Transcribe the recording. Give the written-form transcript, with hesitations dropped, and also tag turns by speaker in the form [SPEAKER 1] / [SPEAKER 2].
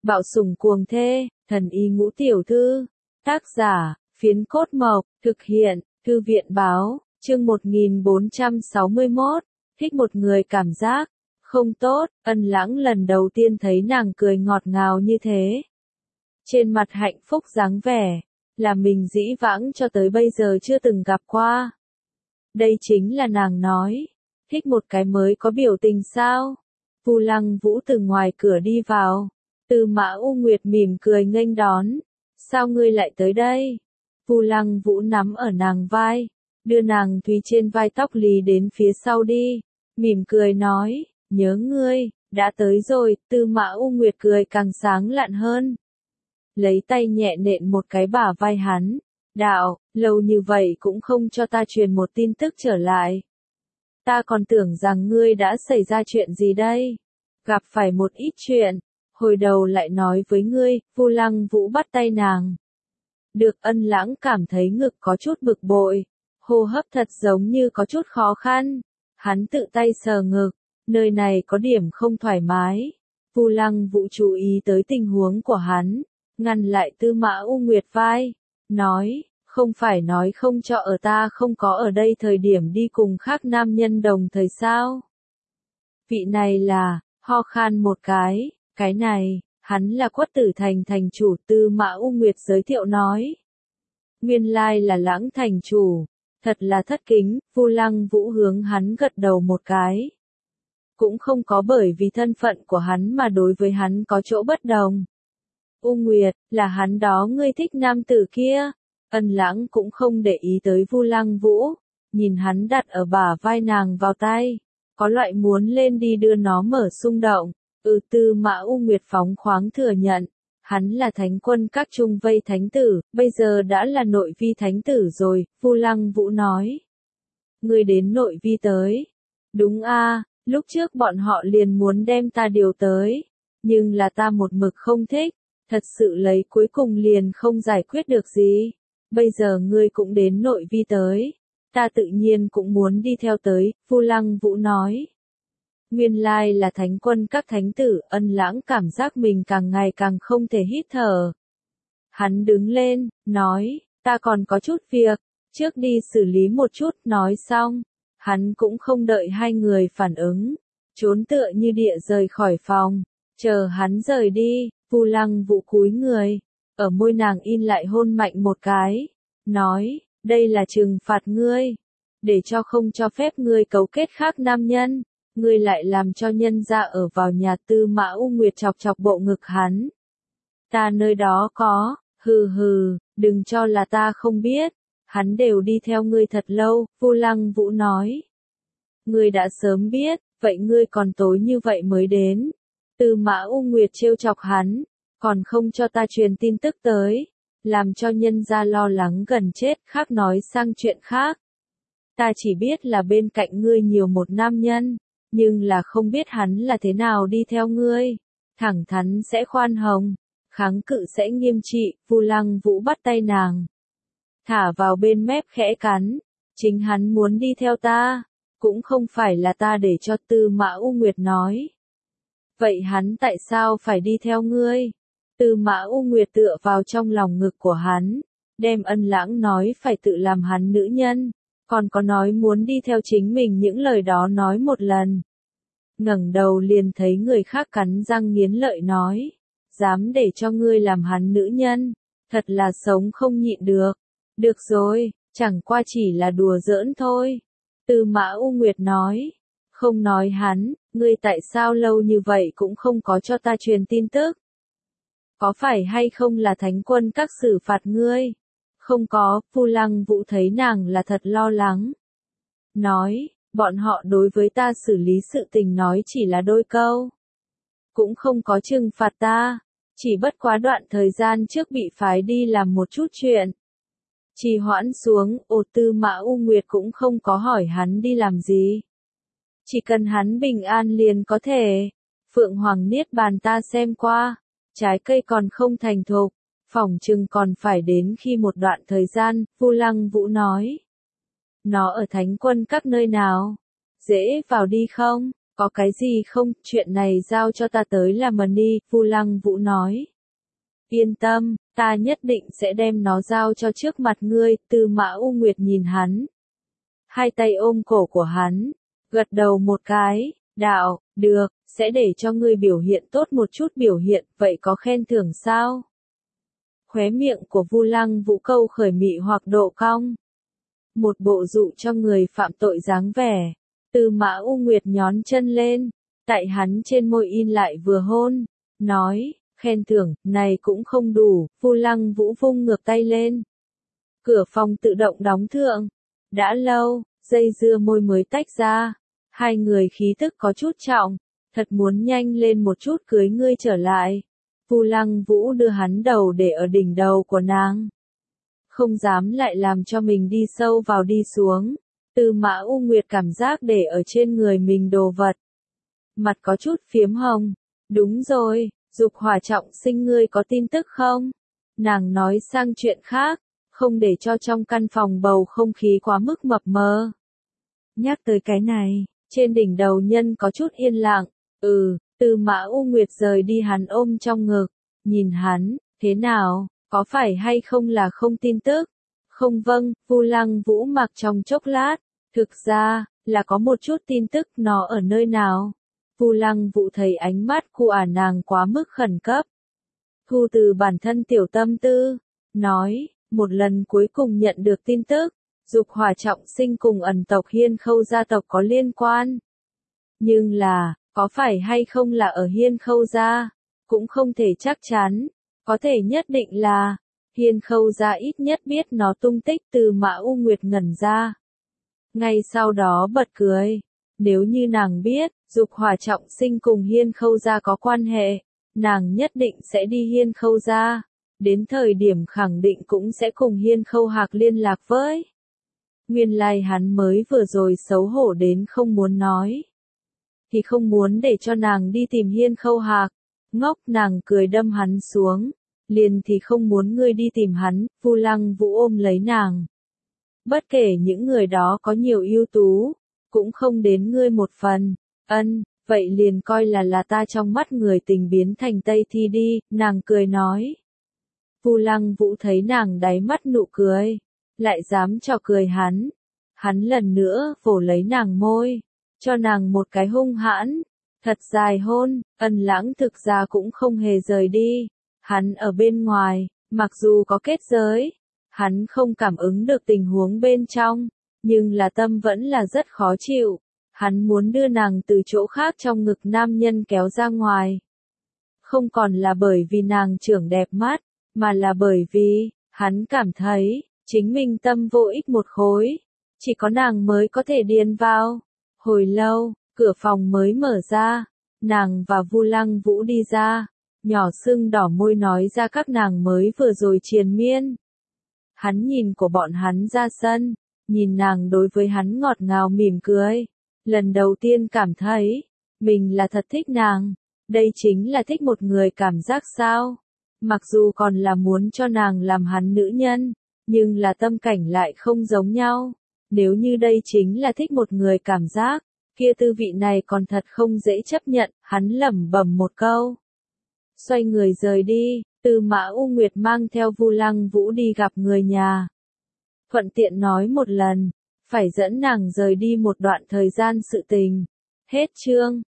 [SPEAKER 1] Bạo sủng cuồng thê, thần y ngũ tiểu thư. Tác giả, Phiến Cốt Mộc, thực hiện, Thư viện báo, chương 1461, thích một người cảm giác không tốt, Ân Lãng lần đầu tiên thấy nàng cười ngọt ngào như thế. Trên mặt hạnh phúc dáng vẻ, là mình dĩ vãng cho tới bây giờ chưa từng gặp qua. Đây chính là nàng nói, thích một cái mới có biểu tình sao? Vu Lăng Vũ từ ngoài cửa đi vào, Tư Mã U Nguyệt mỉm cười nghênh đón, sao ngươi lại tới đây? Vu Lăng Vũ nắm ở nàng vai, đưa nàng Thùy trên vai tóc lì đến phía sau đi, mỉm cười nói, nhớ ngươi, đã tới rồi. Tư Mã U Nguyệt cười càng sáng lạn hơn, lấy tay nhẹ nện một cái bả vai hắn, đạo, lâu như vậy cũng không cho ta truyền một tin tức trở lại. Ta còn tưởng rằng ngươi đã xảy ra chuyện gì đây, gặp phải một ít chuyện, hồi đầu lại nói với ngươi. Vu Lăng Vũ bắt tay nàng. Được. Ân Lãng cảm thấy ngực có chút bực bội, hô hấp thật giống như có chút khó khăn. Hắn tự tay sờ ngực, nơi này có điểm không thoải mái. Vu Lăng Vũ chú ý tới tình huống của hắn, ngăn lại Tư Mã U Nguyệt vai, nói, không phải nói không cho ở ta không có ở đây thời điểm đi cùng khác nam nhân đồng thời sao? Vị này là, ho khan một cái này, hắn là Quất Tử Thành thành chủ. Tư Mã U Nguyệt giới thiệu nói. Nguyên lai là Lãng thành chủ, thật là thất kính. Vu Lăng Vũ hướng hắn gật đầu một cái. Cũng không có bởi vì thân phận của hắn mà đối với hắn có chỗ bất đồng. U Nguyệt, là hắn đó ngươi thích nam tử kia. Ân Lãng cũng không để ý tới Vu Lăng Vũ, nhìn hắn đặt ở bả vai nàng vào tay, có loại muốn lên đi đưa nó mở xung động. Tư Mã U Nguyệt phóng khoáng thừa nhận, hắn là thánh quân các trung vây thánh tử, bây giờ đã là nội vi thánh tử rồi. Vu Lăng Vũ nói, ngươi đến nội vi tới. Đúng a, lúc trước bọn họ liền muốn đem ta điều tới, nhưng là ta một mực không thích, thật sự lấy cuối cùng liền không giải quyết được gì. Bây giờ ngươi cũng đến nội vi tới, ta tự nhiên cũng muốn đi theo tới. Vu Lăng Vũ nói. Nguyên lai là thánh quân các thánh tử. Ân Lãng cảm giác mình càng ngày càng không thể hít thở. Hắn đứng lên, nói, ta còn có chút việc, trước đi xử lý một chút. Nói xong, hắn cũng không đợi hai người phản ứng, trốn tựa như địa rời khỏi phòng. Chờ hắn rời đi, Vu Lăng Vũ cúi người, ở môi nàng in lại hôn mạnh một cái, nói, đây là trừng phạt ngươi, để cho không cho phép ngươi cấu kết khác nam nhân, ngươi lại làm cho nhân gia ở vào nhà. Tư Mã U Nguyệt chọc chọc bộ ngực hắn. Ta nơi đó có, hừ hừ, đừng cho là ta không biết, hắn đều đi theo ngươi thật lâu. Vu Lăng Vũ nói. Ngươi đã sớm biết, vậy ngươi còn tối như vậy mới đến. Tư Mã U Nguyệt trêu chọc hắn, còn không cho ta truyền tin tức tới, làm cho nhân gia lo lắng gần chết. Khác nói sang chuyện khác. Ta chỉ biết là bên cạnh ngươi nhiều một nam nhân, nhưng là không biết hắn là thế nào đi theo ngươi. Thẳng thắn sẽ khoan hồng, kháng cự sẽ nghiêm trị. Vu Lăng Vũ bắt tay nàng, thả vào bên mép khẽ cắn. Chính hắn muốn đi theo ta, cũng không phải là ta để cho. Tư Mã U Nguyệt nói. Vậy hắn tại sao phải đi theo ngươi? Tư Mã U Nguyệt tựa vào trong lòng ngực của hắn, đem Ân Lãng nói phải tự làm hắn nữ nhân, còn có nói muốn đi theo chính mình những lời đó nói một lần. Ngẩng đầu liền thấy người khác cắn răng nghiến lợi nói, dám để cho ngươi làm hắn nữ nhân, thật là sống không nhịn được. Được rồi, chẳng qua chỉ là đùa giỡn thôi. Tư Mã U Nguyệt nói, không nói hắn, ngươi tại sao lâu như vậy cũng không có cho ta truyền tin tức? Có phải hay không là thánh quân các xử phạt ngươi? Không có. Vu Lăng Vũ thấy nàng là thật lo lắng, nói, bọn họ đối với ta xử lý sự tình nói chỉ là đôi câu, cũng không có trừng phạt ta, chỉ bất quá đoạn thời gian trước bị phái đi làm một chút chuyện, trì hoãn xuống. Tư Mã U Nguyệt cũng không có hỏi hắn đi làm gì, chỉ cần hắn bình an liền có thể. Phượng Hoàng Niết Bàn ta xem qua, trái cây còn không thành thục, phỏng chừng còn phải đến khi một đoạn thời gian. Vu Lăng Vũ nói. Nó ở thánh quân các nơi nào? Dễ vào đi không? Có cái gì không, chuyện này giao cho ta tới làm đi, Vu Lăng Vũ nói. Yên tâm, ta nhất định sẽ đem nó giao cho trước mặt ngươi, Tư Mã U Nguyệt nhìn hắn. Hai tay ôm cổ của hắn, gật đầu một cái, đạo, được, sẽ để cho ngươi biểu hiện tốt một chút biểu hiện, vậy có khen thưởng sao? Khóe miệng của Vu Lăng Vũ câu khởi mị hoặc độ cong. Một bộ dụ cho người phạm tội dáng vẻ. Tư Mã U Nguyệt nhón chân lên, tại hắn trên môi in lại vừa hôn, nói, khen thưởng, này cũng không đủ, Vu Lăng Vũ vung ngược tay lên. Cửa phòng tự động đóng thượng. Đã lâu, dây dưa môi mới tách ra. Hai người khí tức có chút trọng, thật muốn nhanh lên một chút cưới ngươi trở lại. Vu Lăng Vũ đưa hắn đầu để ở đỉnh đầu của nàng. Không dám lại làm cho mình đi sâu vào đi xuống. Tư Mã U Nguyệt cảm giác để ở trên người mình đồ vật. Mặt có chút phiếm hồng. Đúng rồi, Dục Hỏa trọng sinh ngươi có tin tức không? Nàng nói sang chuyện khác, không để cho trong căn phòng bầu không khí quá mức mập mờ. Nhắc tới cái này, trên đỉnh đầu nhân có chút yên lặng. Tư Mã U Nguyệt rời đi hắn ôm trong ngực. Nhìn hắn, thế nào, có phải hay không là không tin tức? Không vâng, Vu Lăng Vũ mặc trong chốc lát. Thực ra, là có một chút tin tức, nó ở nơi nào? Vu Lăng Vũ thấy ánh mắt của nàng quá mức khẩn cấp. Thu từ bản thân tiểu tâm tư, nói, một lần cuối cùng nhận được tin tức, Dục Hỏa trọng sinh cùng ẩn tộc Hiên Khâu gia tộc có liên quan. Nhưng là, có phải hay không là ở Hiên Khâu gia, cũng không thể chắc chắn, có thể nhất định là, Hiên Khâu gia ít nhất biết nó tung tích. Từ Mã U Nguyệt ngẩn ra. Ngay sau đó bật cười, nếu như nàng biết, Dục Hỏa trọng sinh cùng Hiên Khâu gia có quan hệ, nàng nhất định sẽ đi Hiên Khâu gia, đến thời điểm khẳng định cũng sẽ cùng Hiên Khâu Hạc liên lạc với. Nguyên lai hắn mới vừa rồi xấu hổ đến không muốn nói. Thì không muốn để cho nàng đi tìm Hiên Khâu Hạc. Ngốc, nàng cười đâm hắn xuống. Liền thì không muốn ngươi đi tìm hắn, Vu Lăng Vũ ôm lấy nàng. Bất kể những người đó có nhiều ưu tú, cũng không đến ngươi một phần. Vậy liền coi là ta trong mắt người tình biến thành Tây Thi đi, nàng cười nói. Vu Lăng Vũ thấy nàng đáy mắt nụ cười, lại dám trò cười hắn. Hắn lần nữa vồ lấy nàng môi, cho nàng một cái hung hãn, thật dài hôn. Lãng thực ra cũng không hề rời đi. Hắn ở bên ngoài, mặc dù có kết giới, hắn không cảm ứng được tình huống bên trong, nhưng là tâm vẫn là rất khó chịu. Hắn muốn đưa nàng từ chỗ khác trong ngực nam nhân kéo ra ngoài. Không còn là bởi vì nàng trưởng đẹp mắt, mà là bởi vì, hắn cảm thấy, chính mình tâm vô ích một khối. Chỉ có nàng mới có thể điền vào. Hồi lâu, cửa phòng mới mở ra. Nàng và Vu Lăng Vũ đi ra. Nhỏ sưng đỏ môi nói ra các nàng mới vừa rồi triền miên. Hắn nhìn của bọn hắn ra sân. Nhìn nàng đối với hắn ngọt ngào mỉm cười. Lần đầu tiên cảm thấy, mình là thật thích nàng. Đây chính là thích một người cảm giác sao. Mặc dù còn là muốn cho nàng làm hắn nữ nhân, nhưng là tâm cảnh lại không giống nhau. Nếu như đây chính là thích một người cảm giác, kia tư vị này còn thật không dễ chấp nhận, hắn lẩm bẩm một câu. Xoay người rời đi, Tư Mã U Nguyệt mang theo Vu Lăng Vũ đi gặp người nhà. Thuận tiện nói một lần, phải dẫn nàng rời đi một đoạn thời gian sự tình. Hết chương.